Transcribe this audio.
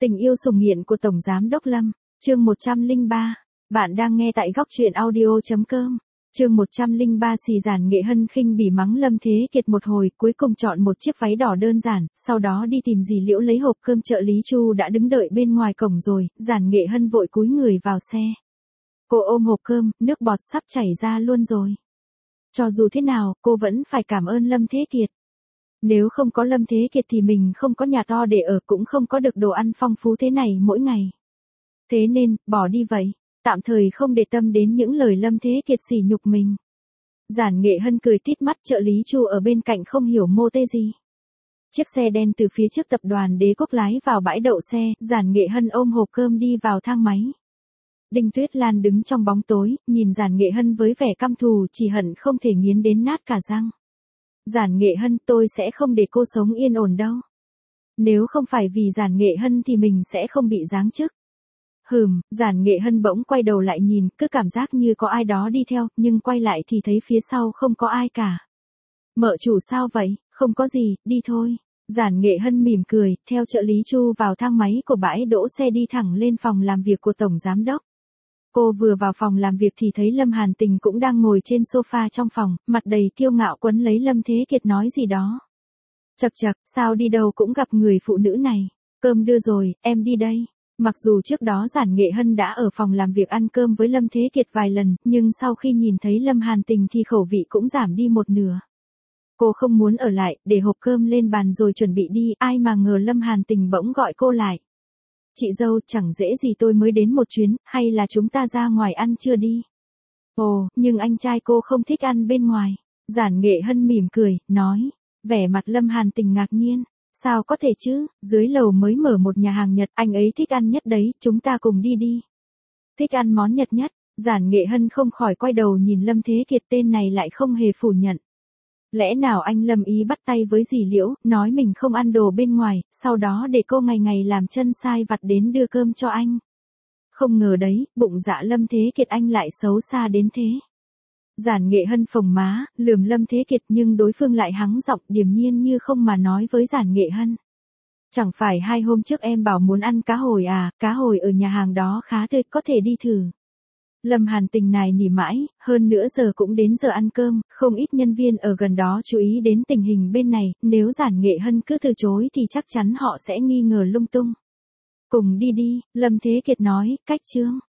Tình yêu sủng nghiện của Tổng Giám Đốc Lâm, chương 103. Bạn đang nghe tại góc truyện audio.com. Chương 103 xì giản Nghệ Hân khinh bỉ mắng Lâm Thế Kiệt một hồi, cuối cùng chọn một chiếc váy đỏ đơn giản, sau đó đi tìm dì Liễu lấy hộp cơm. Trợ lý Chu đã đứng đợi bên ngoài cổng rồi, giản Nghệ Hân vội cúi người vào xe. Cô ôm hộp cơm, nước bọt sắp chảy ra luôn rồi. Cho dù thế nào, cô vẫn phải cảm ơn Lâm Thế Kiệt. Nếu không có Lâm Thế Kiệt thì mình không có nhà to để ở, cũng không có được đồ ăn phong phú thế này mỗi ngày. Thế nên, bỏ đi vậy. Tạm thời không để tâm đến những lời Lâm Thế Kiệt sỉ nhục mình. Giản Nghệ Hân cười tít mắt. Trợ lý Chu ở bên cạnh không hiểu mô tê gì. Chiếc xe đen từ phía trước tập đoàn Đế Quốc lái vào bãi đậu xe, Giản Nghệ Hân ôm hộp cơm đi vào thang máy. Đinh Tuyết Lan đứng trong bóng tối, nhìn Giản Nghệ Hân với vẻ căm thù, chỉ hận không thể nghiến đến nát cả răng. Giản Nghệ Hân, tôi sẽ không để cô sống yên ổn đâu. Nếu không phải vì Giản Nghệ Hân thì mình sẽ không bị giáng chức. Giản Nghệ Hân bỗng quay đầu lại nhìn, cứ cảm giác như có ai đó đi theo, nhưng quay lại thì thấy phía sau không có ai cả. Mợ chủ sao vậy? Không có gì, đi thôi. Giản Nghệ Hân mỉm cười, theo trợ lý Chu vào thang máy của bãi đỗ xe đi thẳng lên phòng làm việc của Tổng Giám Đốc. Cô vừa vào phòng làm việc thì thấy Lâm Hàn Tình cũng đang ngồi trên sofa trong phòng, mặt đầy kiêu ngạo quấn lấy Lâm Thế Kiệt nói gì đó. Chậc chậc, sao đi đâu cũng gặp người phụ nữ này. Cơm đưa rồi, em đi đây. Mặc dù trước đó Giản Nghệ Hân đã ở phòng làm việc ăn cơm với Lâm Thế Kiệt vài lần, nhưng sau khi nhìn thấy Lâm Hàn Tình thì khẩu vị cũng giảm đi một nửa. Cô không muốn ở lại, để hộp cơm lên bàn rồi chuẩn bị đi, ai mà ngờ Lâm Hàn Tình bỗng gọi cô lại. Chị dâu, chẳng dễ gì tôi mới đến một chuyến, hay là chúng ta ra ngoài ăn trưa đi. Ồ, nhưng anh trai cô không thích ăn bên ngoài. Giản Nghệ Hân mỉm cười, nói. Vẻ mặt Lâm Hàn Tình ngạc nhiên. Sao có thể chứ, dưới lầu mới mở một nhà hàng Nhật, anh ấy thích ăn nhất đấy, chúng ta cùng đi đi. Thích ăn món Nhật nhất, Giản Nghệ Hân không khỏi quay đầu nhìn Lâm Thế Kiệt, tên này lại không hề phủ nhận. Lẽ nào anh Lâm ý bắt tay với dì Liễu, nói mình không ăn đồ bên ngoài, sau đó để cô ngày ngày làm chân sai vặt đến đưa cơm cho anh. Không ngờ đấy, bụng dạ Lâm Thế Kiệt anh lại xấu xa đến thế. Giản Nghệ Hân phồng má, lườm Lâm Thế Kiệt, nhưng đối phương lại hắng giọng điềm nhiên như không mà nói với Giản Nghệ Hân. Chẳng phải 2 hôm trước em bảo muốn ăn cá hồi à, cá hồi ở nhà hàng đó khá tươi, có thể đi thử. Lâm Hàn Tình này nỉ mãi, hơn nữa giờ cũng đến giờ ăn cơm, không ít nhân viên ở gần đó chú ý đến tình hình bên này, nếu Giản Nghệ Hân cứ từ chối thì chắc chắn họ sẽ nghi ngờ lung tung. Cùng đi đi, Lâm Thế Kiệt nói, cách chương.